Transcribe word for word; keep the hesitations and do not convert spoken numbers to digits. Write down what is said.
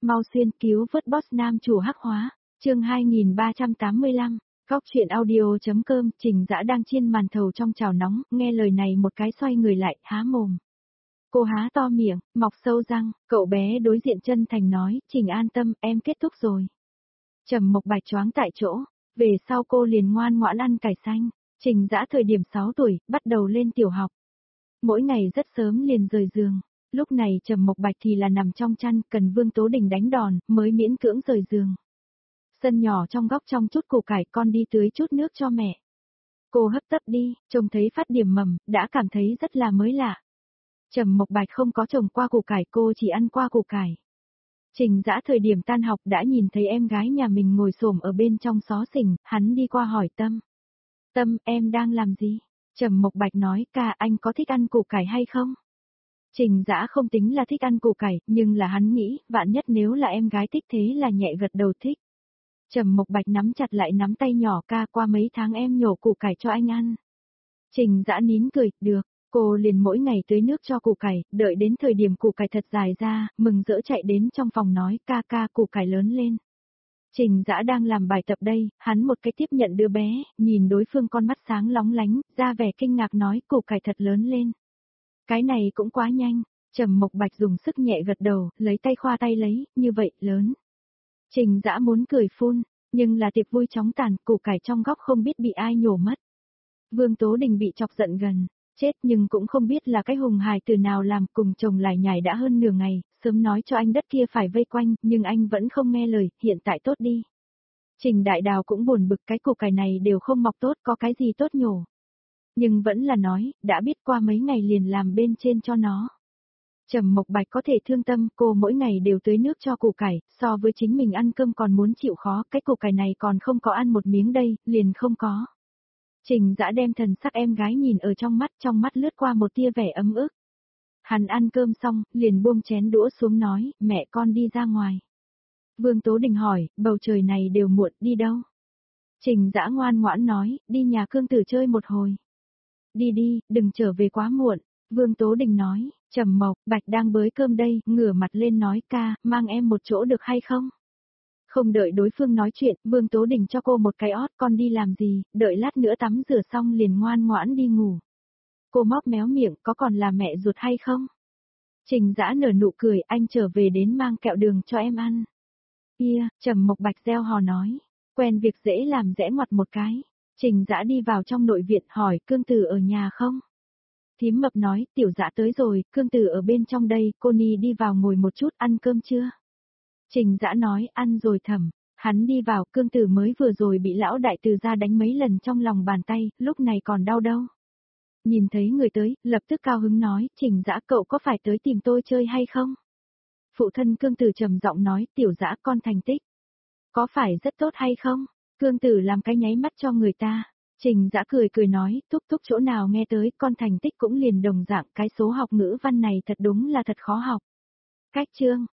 mau xuyên cứu vớt boss nam chủ hắc hóa, chương hai nghìn ba trăm tám mươi lăm, góc chuyện audio.com, Trình Dã đang chiên màn thầu trong chảo nóng, nghe lời này một cái xoay người lại, há mồm. Cô há to miệng, mọc sâu răng, cậu bé đối diện chân thành nói, Trình an tâm, em kết thúc rồi. Trầm Mộc Bạch choáng tại chỗ, về sau cô liền ngoan ngoãn ăn cải xanh. Trình Dã thời điểm sáu tuổi, bắt đầu lên tiểu học. Mỗi ngày rất sớm liền rời giường, lúc này Trầm Mộc Bạch thì là nằm trong chăn, cần Vương Tố Đình đánh đòn, mới miễn cưỡng rời giường. Sân nhỏ trong góc trong chút củ cải, con đi tưới chút nước cho mẹ. Cô hấp tấp đi, trông thấy phát điểm mầm, đã cảm thấy rất là mới lạ. Trầm Mộc Bạch không có trồng qua củ cải, cô chỉ ăn qua củ cải. Trình Dã thời điểm tan học đã nhìn thấy em gái nhà mình ngồi xổm ở bên trong xó xỉnh, hắn đi qua hỏi Tâm. Tâm, em đang làm gì? Trầm Mộc Bạch nói, ca anh có thích ăn củ cải hay không? Trình Dã không tính là thích ăn củ cải, nhưng là hắn nghĩ, vạn nhất nếu là em gái thích thế là nhẹ gật đầu thích. Trầm Mộc Bạch nắm chặt lại nắm tay nhỏ, ca qua mấy tháng em nhổ củ cải cho anh ăn. Trình Dã nín cười, được, cô liền mỗi ngày tưới nước cho củ cải, đợi đến thời điểm củ cải thật dài ra, mừng rỡ chạy đến trong phòng nói, ca ca củ cải lớn lên. Trình Dã đang làm bài tập đây, hắn một cái tiếp nhận đứa bé, nhìn đối phương con mắt sáng lóng lánh, ra vẻ kinh ngạc nói củ cải thật lớn lên. Cái này cũng quá nhanh, Trầm Mộc Bạch dùng sức nhẹ gật đầu, lấy tay khoa tay lấy, như vậy, lớn. Trình Dã muốn cười phun, nhưng là tiệc vui chóng tàn, củ cải trong góc không biết bị ai nhổ mất. Vương Tố Đình bị chọc giận gần, chết nhưng cũng không biết là cái hùng hài từ nào làm, cùng chồng lải nhải đã hơn nửa ngày, sớm nói cho anh đất kia phải vây quanh, nhưng anh vẫn không nghe lời, hiện tại tốt đi. Trình Đại Đào cũng buồn bực, cái củ cải này đều không mọc tốt, có cái gì tốt nhổ. Nhưng vẫn là nói, đã biết qua mấy ngày liền làm bên trên cho nó. Trầm Mộc Bạch có thể thương tâm, cô mỗi ngày đều tưới nước cho củ cải, so với chính mình ăn cơm còn muốn chịu khó, cái củ cải này còn không có ăn một miếng đây, liền không có. Trình Dã đem thần sắc em gái nhìn ở trong mắt, trong mắt lướt qua một tia vẻ ấm ức. Hắn ăn cơm xong, liền buông chén đũa xuống nói, mẹ con đi ra ngoài. Vương Tố Đình hỏi, bầu trời này đều muộn, đi đâu? Trình Dã ngoan ngoãn nói, đi nhà Cương Tử chơi một hồi. Đi đi, đừng trở về quá muộn. Vương Tố Đình nói, Trầm Mộc Bạch đang bới cơm đây, ngửa mặt lên nói, ca, mang em một chỗ được hay không? Không đợi đối phương nói chuyện, Vương Tố Đình cho cô một cái ót, con đi làm gì, đợi lát nữa tắm rửa xong liền ngoan ngoãn đi ngủ. Cô móc méo miệng, có còn là mẹ ruột hay không? Trình Dã nở nụ cười, anh trở về đến mang kẹo đường cho em ăn. Kia, Trầm Mộc Bạch reo hò nói, quen việc dễ làm dễ ngoặt một cái. Trình Dã đi vào trong nội viện hỏi, Cương Tử ở nhà không? Thím Mập nói, Tiểu Dã tới rồi, Cương Tử ở bên trong đây, cô Ni đi vào ngồi một chút, ăn cơm chưa? Trình Dã nói, ăn rồi thẩm. Hắn đi vào, Cương Tử mới vừa rồi bị lão đại từ ra đánh mấy lần trong lòng bàn tay, lúc này còn đau đâu. Nhìn thấy người tới, lập tức cao hứng nói, Trình Dã cậu có phải tới tìm tôi chơi hay không? Phụ thân Cương Tử trầm giọng nói, Tiểu Dã con thành tích. Có phải rất tốt hay không? Cương Tử làm cái nháy mắt cho người ta. Trình Dã cười cười nói, thúc thúc chỗ nào nghe tới, con thành tích cũng liền đồng dạng, cái số học ngữ văn này thật đúng là thật khó học. Cách chương.